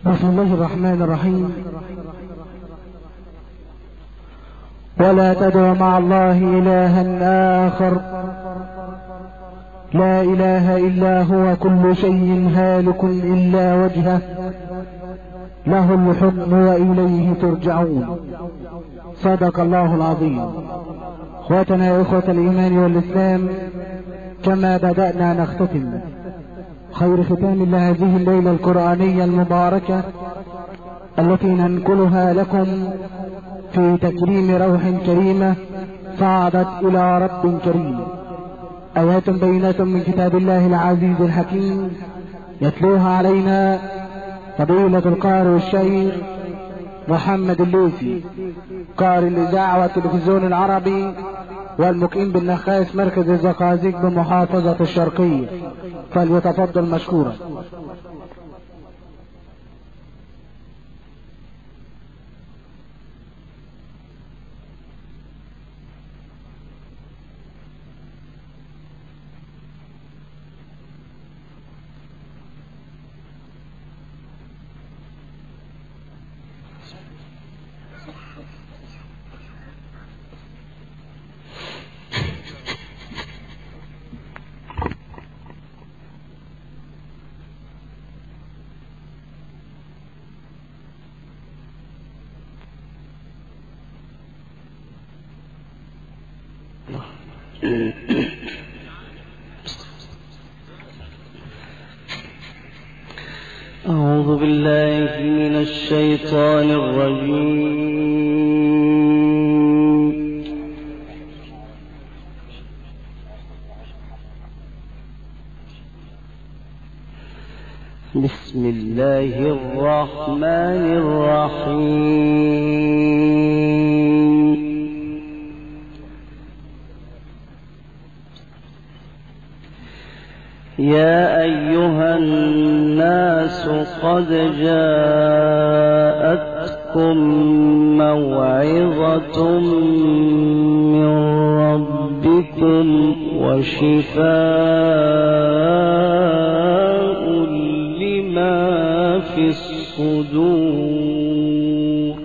بسم الله الرحمن الرحيم. ولا تدع مع الله إلها آخر، لا إله إلا هو، كل شيء هالك إلا وجهه، له الحكم وإليه ترجعون. صدق الله العظيم. اخواتنا يا اخوة الإيمان والإسلام، كما بدأنا نختتم خير ختام لهذه الليلة القرآنية المباركة التي ننقلها لكم في تكريم روح كريمة صعدت إلى رب كريم. آيات بينات من كتاب الله العزيز الحكيم يتلوها علينا فضيلة القارئ الشيخ محمد اللوسي، قارئ الإذاعة والتلفزيون العربي والمقيم بالنخاس مركز الزقازيق بمحافظة الشرقية، فليتفضل مشكورا. أعوذ بالله من الشيطان الرجيم. بسم الله الرحمن الرحيم. يا أيها الناس قد جاءتكم موعظة من ربكم وشفاء لما في الصدور.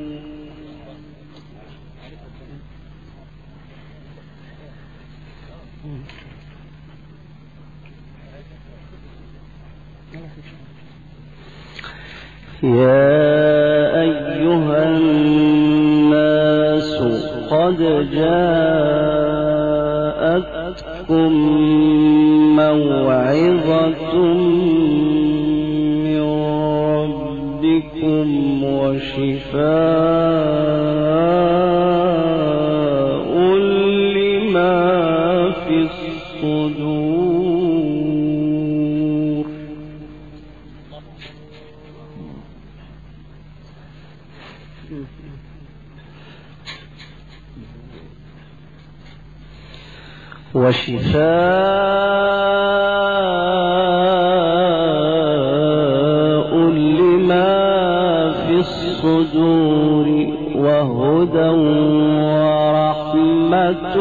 يا أيها الناس قد جاءتكم موعظة من ربكم وشفاء لما في الصدور. وشفاء لما في الصدور وهدى ورحمة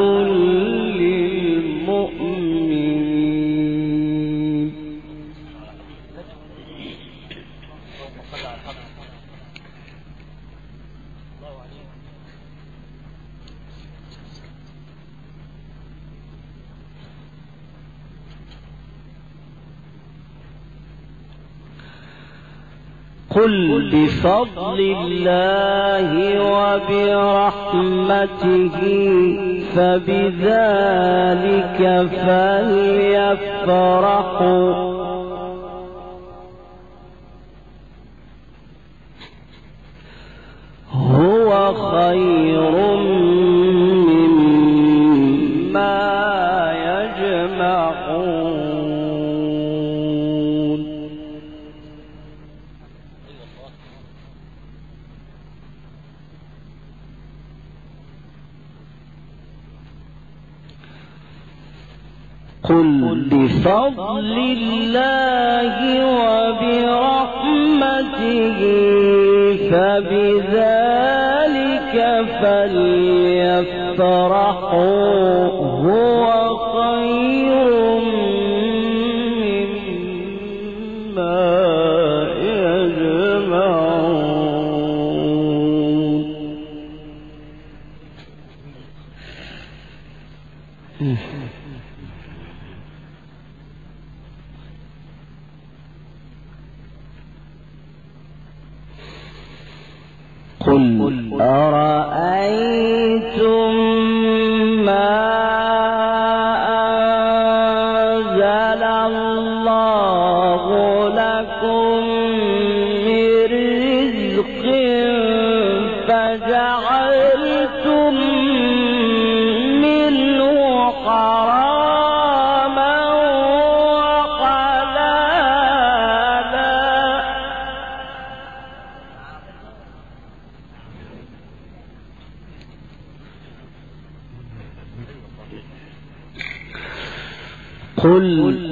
للمؤمنين. قل بفضل الله وبرحمته فبذلك فليفرحوا هو خير مما يجمعون. قل بفضل الله وبرحمته فبذلك فليفرحوا هو خير مما يجمعون. قل أرأيتم ما أنزل الله لكم من رزق فجعلتم منه حراما وحلالا قل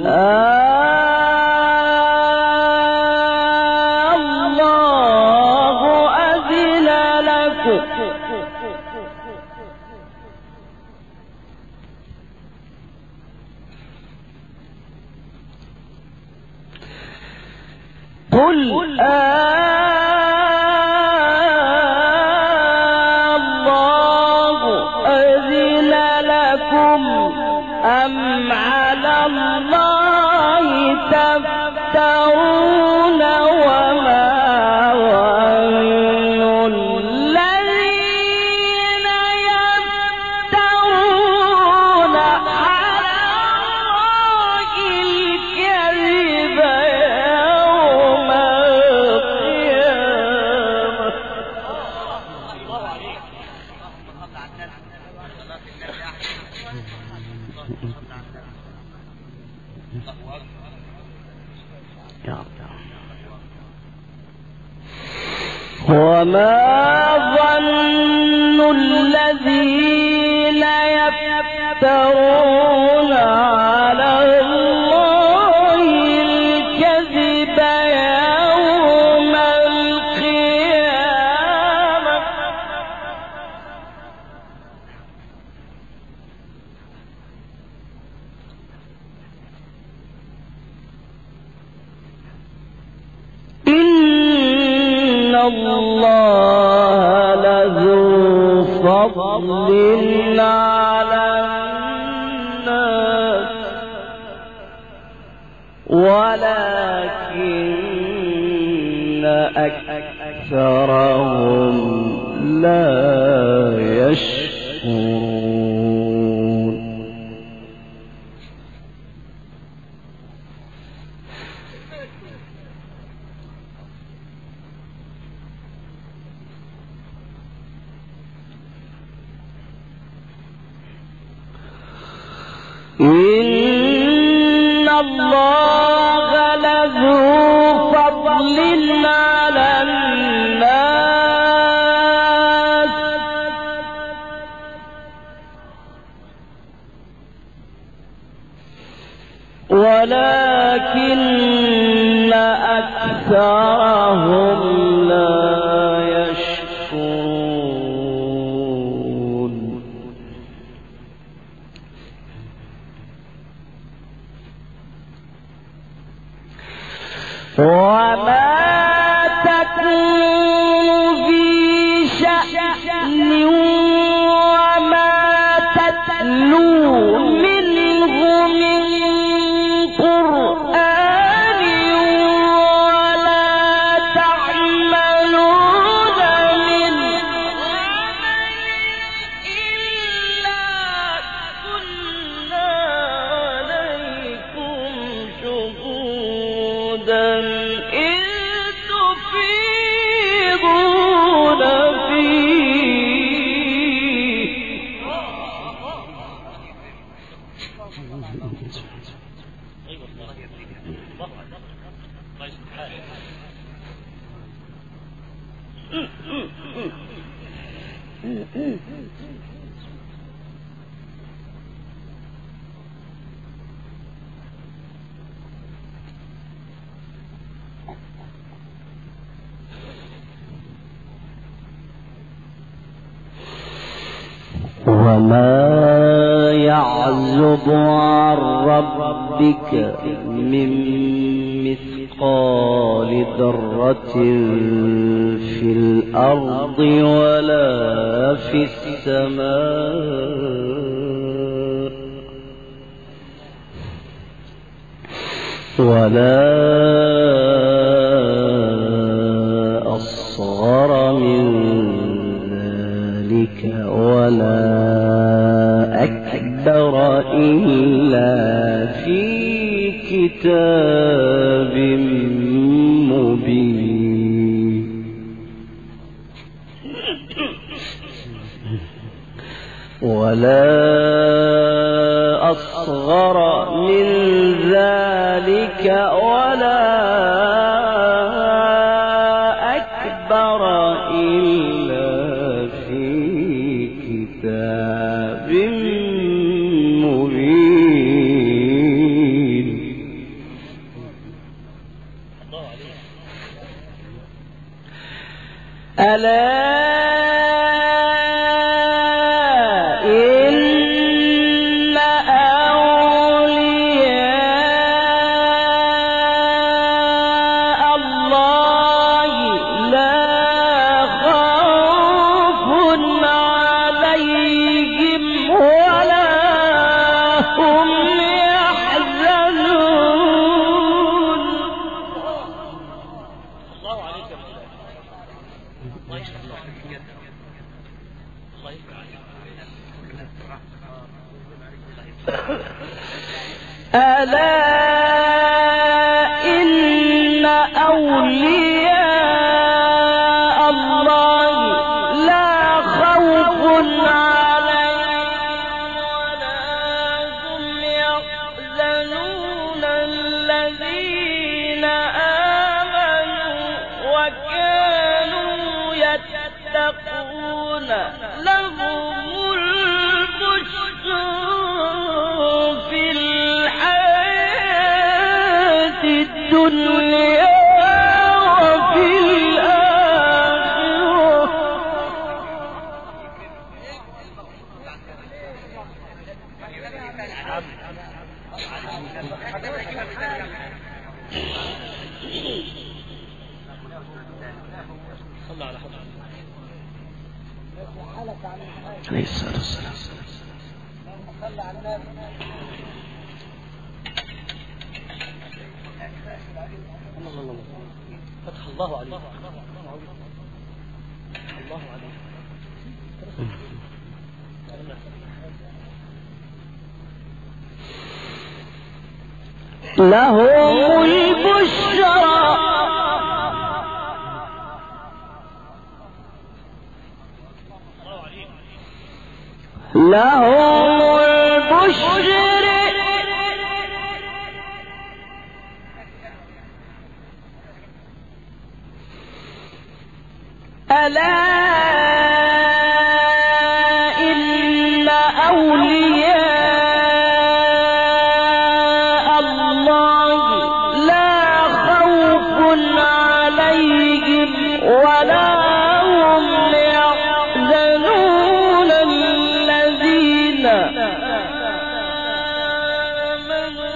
الله أذن لكم قل الله أذن لكم أم على الله تفترون وما ظن الذين يفترون على الله الكذب يوم القيامة وما ظن الذين يفترون على الله الكذب يوم القيامة إن الله لذو فضل على الناس ولكن أكثرهم لا يشكرون إن الله لذو فضل على الناس ولكن أكثرهم لا يشكرون وما تكون في شأن وما تتلو منه من قرآن ولا تعملون من عمل إلا كنا عليكم شهودا إذ تفيضون فيه وما يعزب عن ربك من مثقال ذرة في الأرض ولا في السماء ولا أصغر من كتاب مبين ولا أصغر من ذلك ولا أكبر إلا في كتاب مبين. ألا إن أولياء الله لا خوف عليهم ولا هم يحزنون الذين آمنوا وكانوا يتقون لهم الدنيا وفي الآخرة. عليه الصلاة والسلام. فتح الله عليك. الله عليك. لهم البشرى لهم البشر ألا إن أولياء الله لا خوف عليهم ولا هم يحزنون الذين آمنوا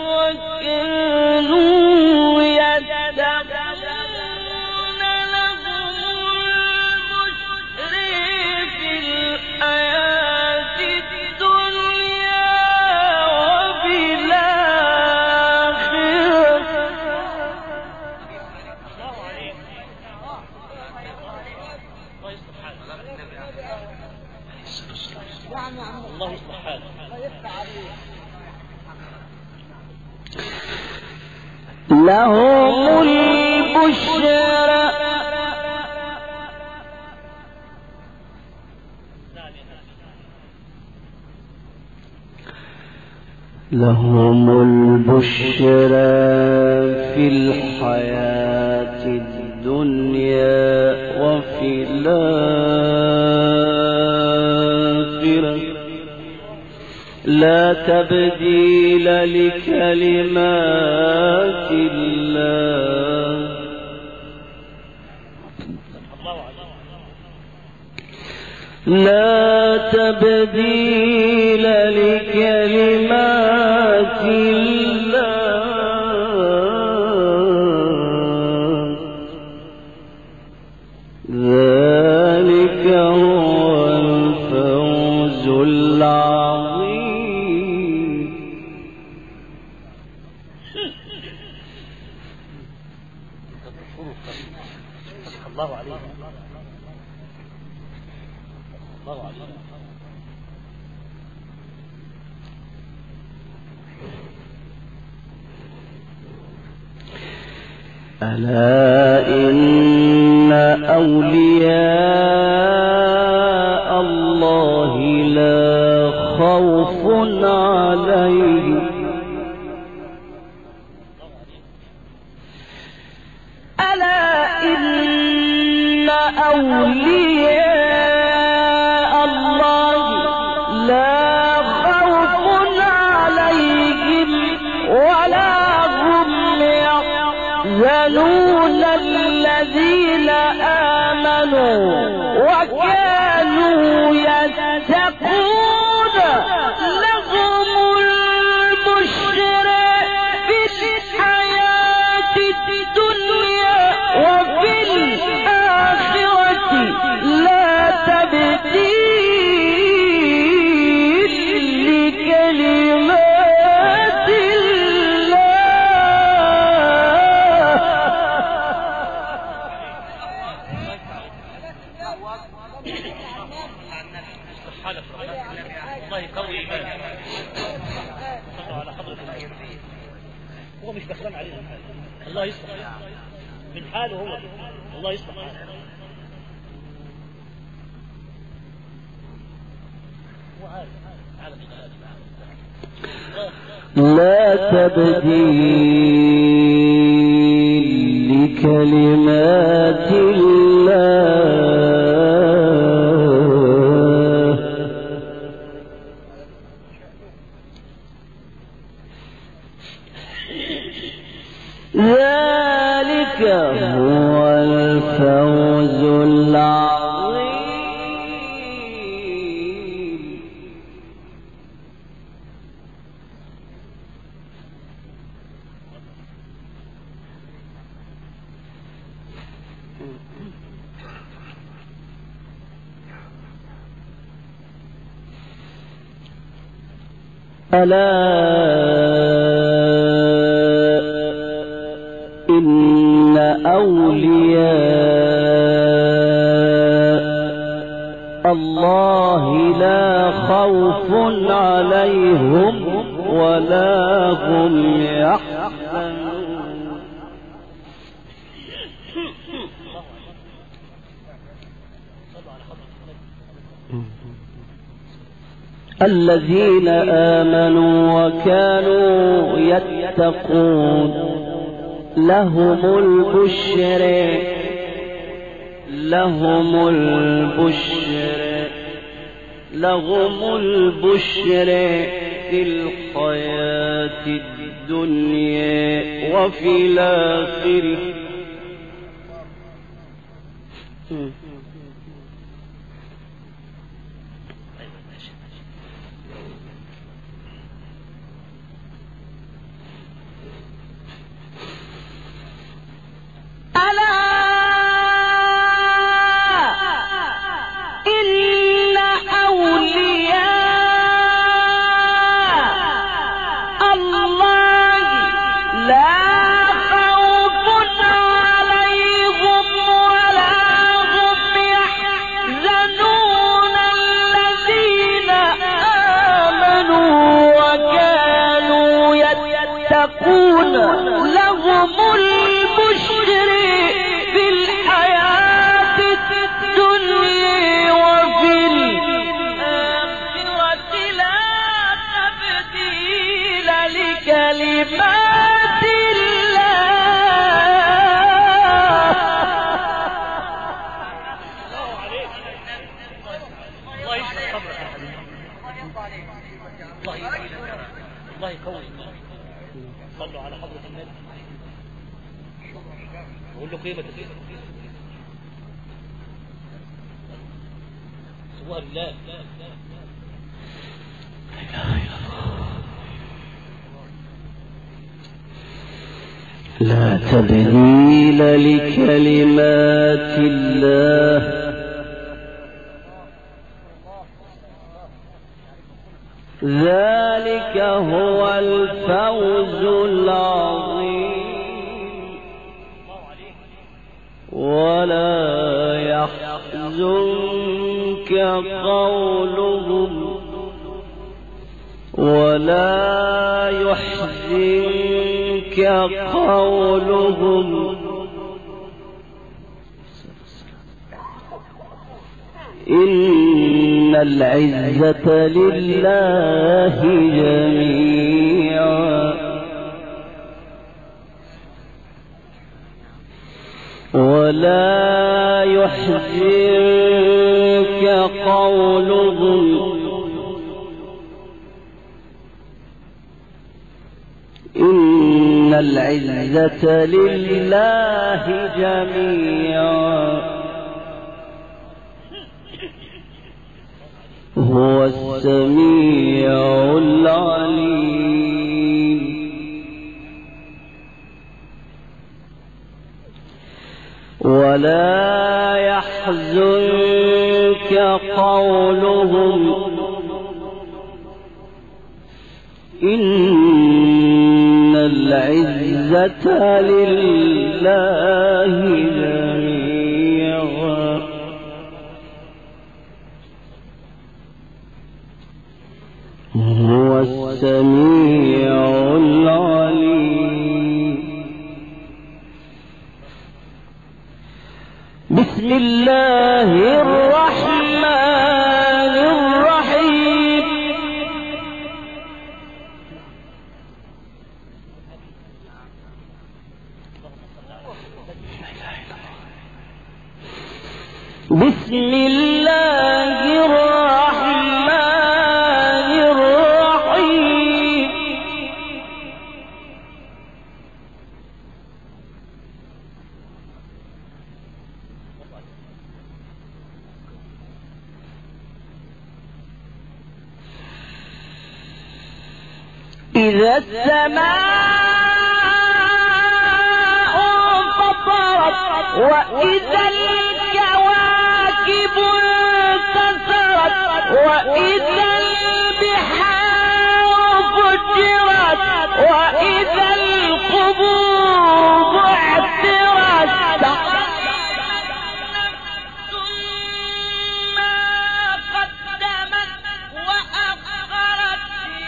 وكانوا يتقون الله يصلح حالك. لهم البشرى في الحياة الدنيا وفي الآخرة لا تبديل لكلمات الله لا تبديل لكلمات الله ذلك هو الفوز العظيم. الله عليه الله عليه. ألا إن أولياء الله لا خوف عليهم ألا إن أولياء الله لا خوف عليهم ولا هم يحزنون الذين آمنوا وكانوا يتقون لهم البشر في الحياة الدنيا وفي الآخرة لا تبديل لكلمات الله يقوي إيمانك. صلوا على حضرة النبي. هو مش بخلان علينا الله يصلح من حاله هو الله يصلح حاله. لا تبديل لكلمات الله ذلك هو الفوز العظيم. ألا إن أولياء الله لا خوف عليهم ولا هم يحزنون. الذين آمنوا وكانوا يتقون لهم البشر لهم البشر في الحياة الدنيا وفي الآخرة الله يقوي. صلوا على حضرة النبي. قول له قيمة الدين. سبحان الله. لا إله إلا الله. لا تبديل لكلمات الله. ذلك هو الفوز العظيم. ولا يحزنك قولهم ولا يحزنك قولهم إن العزة لله جميعا ولا يحزنك قولهم إن العزة لله جميعا هو السميع العليم ولا يحزنك قولهم إن العزة لله جميعا هو السميع العليم بسم الله الرحمن الرحيم بسم الله الرحمن الرحيم إذا السماء انفطرت وإذا الكواكب انتثرت وإذا البحار فجرت وإذا القبور بعثرت ما قدمت وأخرت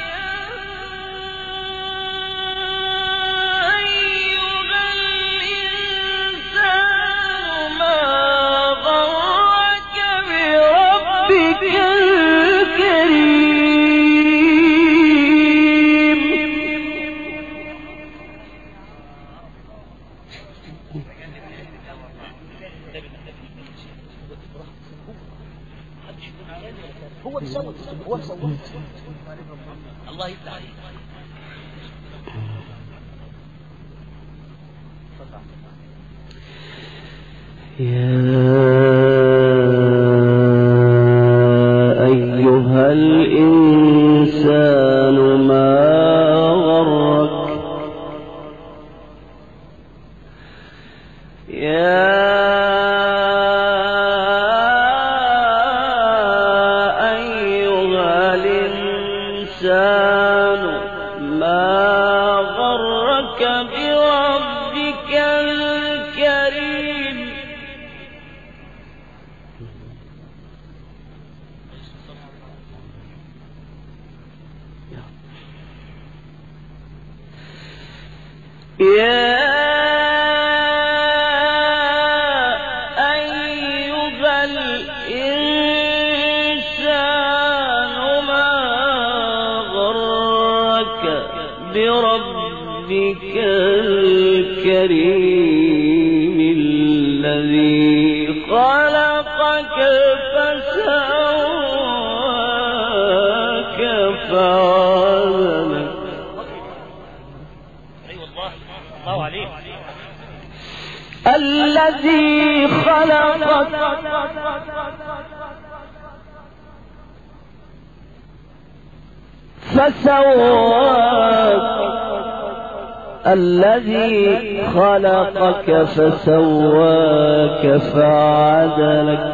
هو بيسوي الله يفتح عليك. يا أيها الإنسان ما غرك بربك الكريم يا أيها الإنسان ما غرك بربك الكريم الذي خلقك فسواك فعدلك. الله عليك. الذي خلقك فسواك الذي خلقك فسواك فعدلك.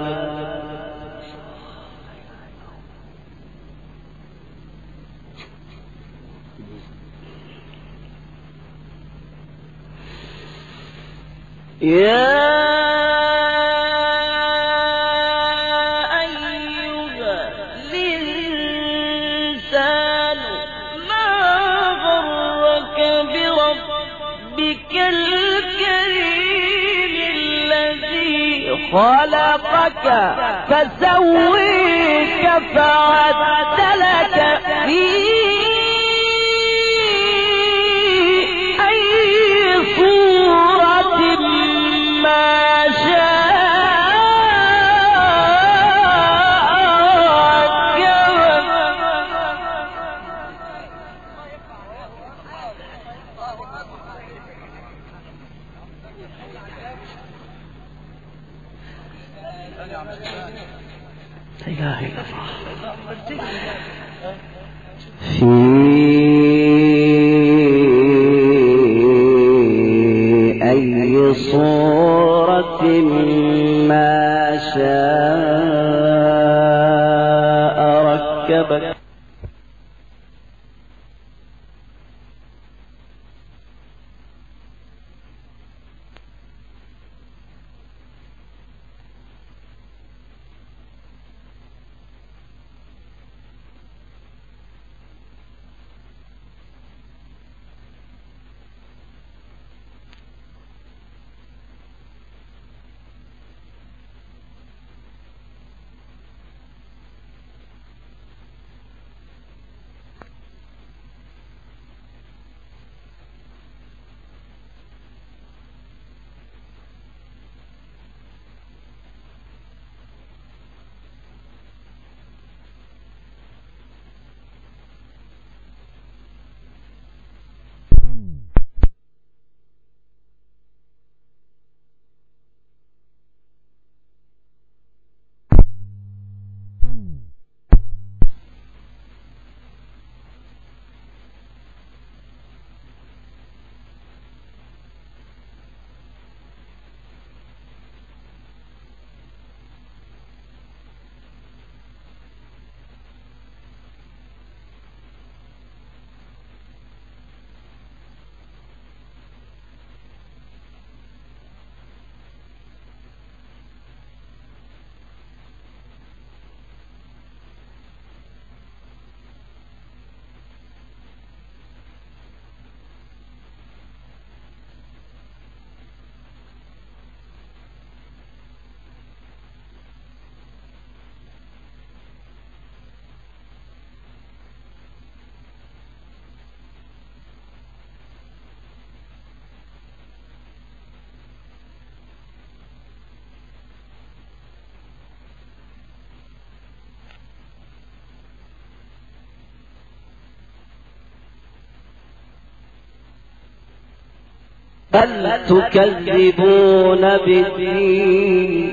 يا أيها الإنسان ما غرك بربك الكريم الذي خلقك فسويك فعدلك في أي صورة ما شاء لا إله إلا الله. في أي صورة ما شاء ركبك. بل تكذبون بالدين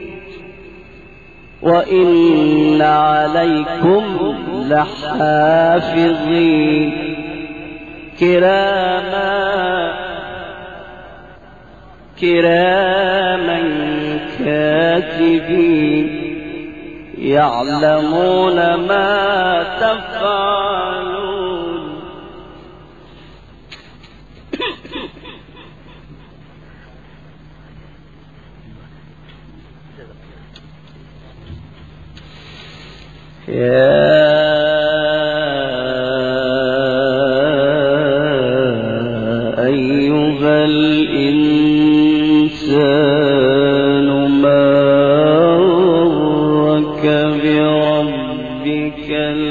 وإن عليكم لحافظين كراما كاتبين يعلمون ما تفعلون. يا أيها الإنسان ما غرك بربك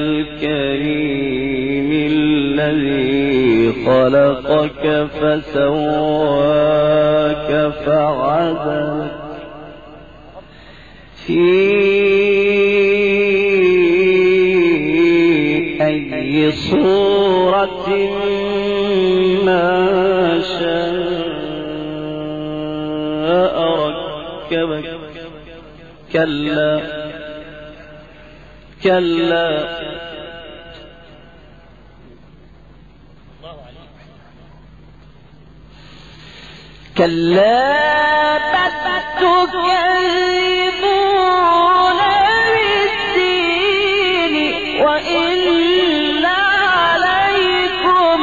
الكريم الذي خلقك فسواك فعدلك في أي صورة ما شاء ركبك. كلا بل تكذبون بالدين وإن عليكم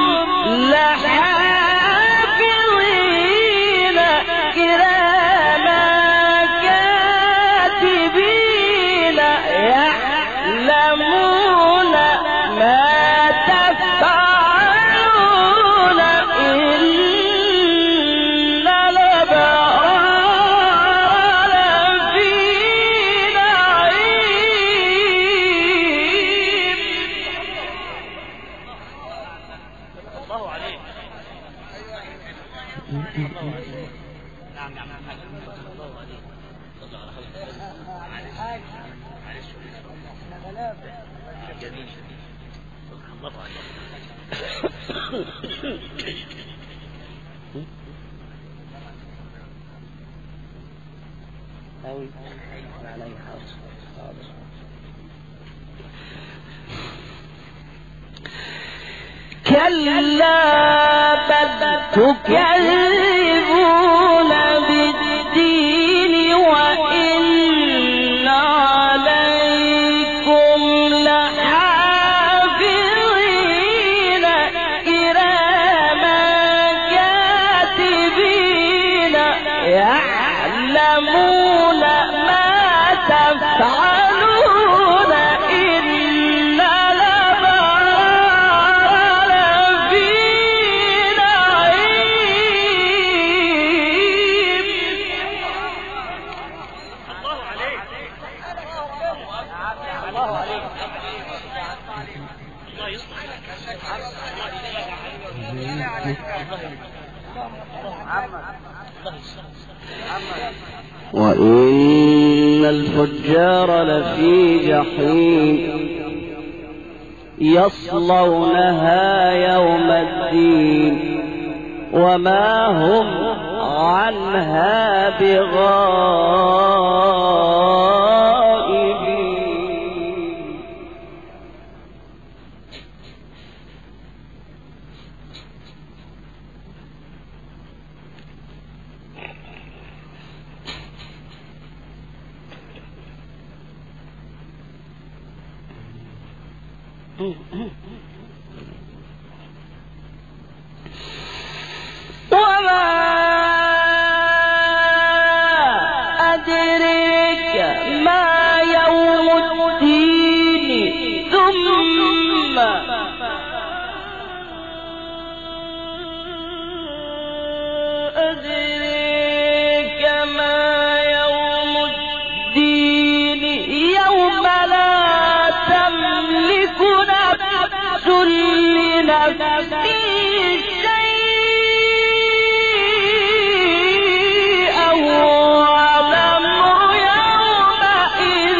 لحافظين كراما كاتبين يعلمون ما تفعلون. إن الأبرار كلا بل تكذبون بالدين وإن عليكم لحافظين كراما كاتبين يعلمون ما تفعلون إن الأبرار لفي نعيم. الله عليك الله عليك الله يصلح وإن الفجار لفي جحيم يصلونها يوم الدين وما هم عنها بغائبين. وما أدريك ما يوم الدين ثم أدريك ما يوم الدين يوم لا تملك نفس لنفس شيئا والأمر يومئذ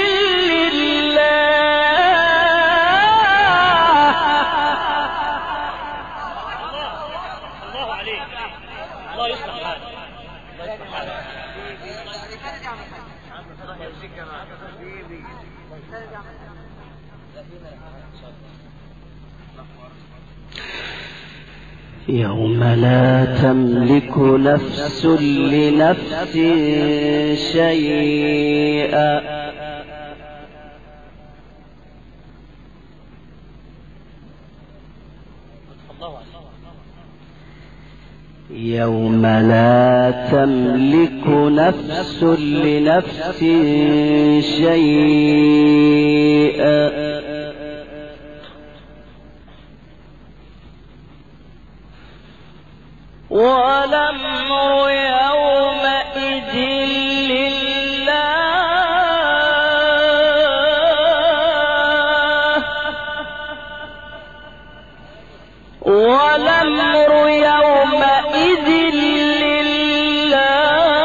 لله. الله عليك الله يصلح حالك الله يصلح حالك. يوم لا تملك نفس لنفس شيئا يوم لا تملك نفس لنفس شيئا والأمر يومئذ لله. والأمر يومئذ لله.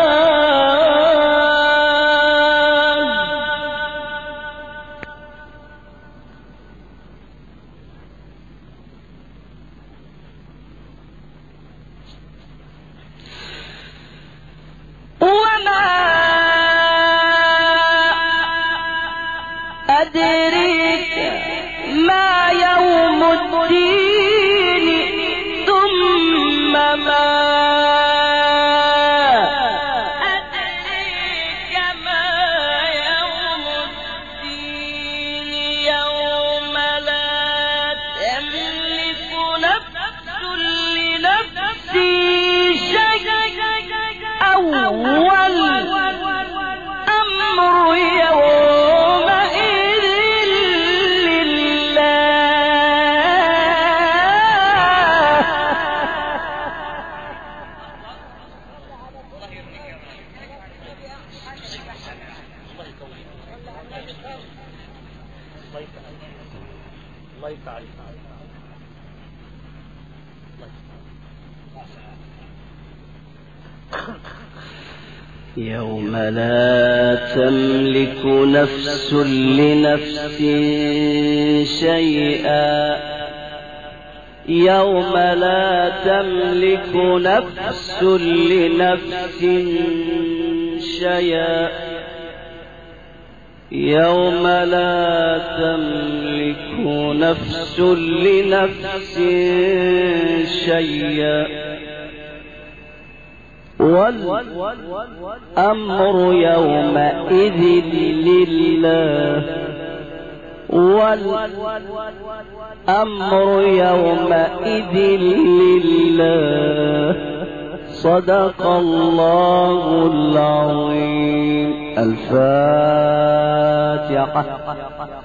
وما أدريك ما يوم الدين ثم ما أدريك ما يوم الدين يوم لا تملك نفس لنفس شيئا والأمر يومئذ لله. الله يفتح عليك. الله يفتح. يوم لا تملك نفس لنفس شيئا يوم لا تملك نفس لنفس شيئا يوم لا تملك نفس لنفس شيئا والأمر يومئذ لله والأمر يومئذ لله صدق الله العظيم. الفاتحة.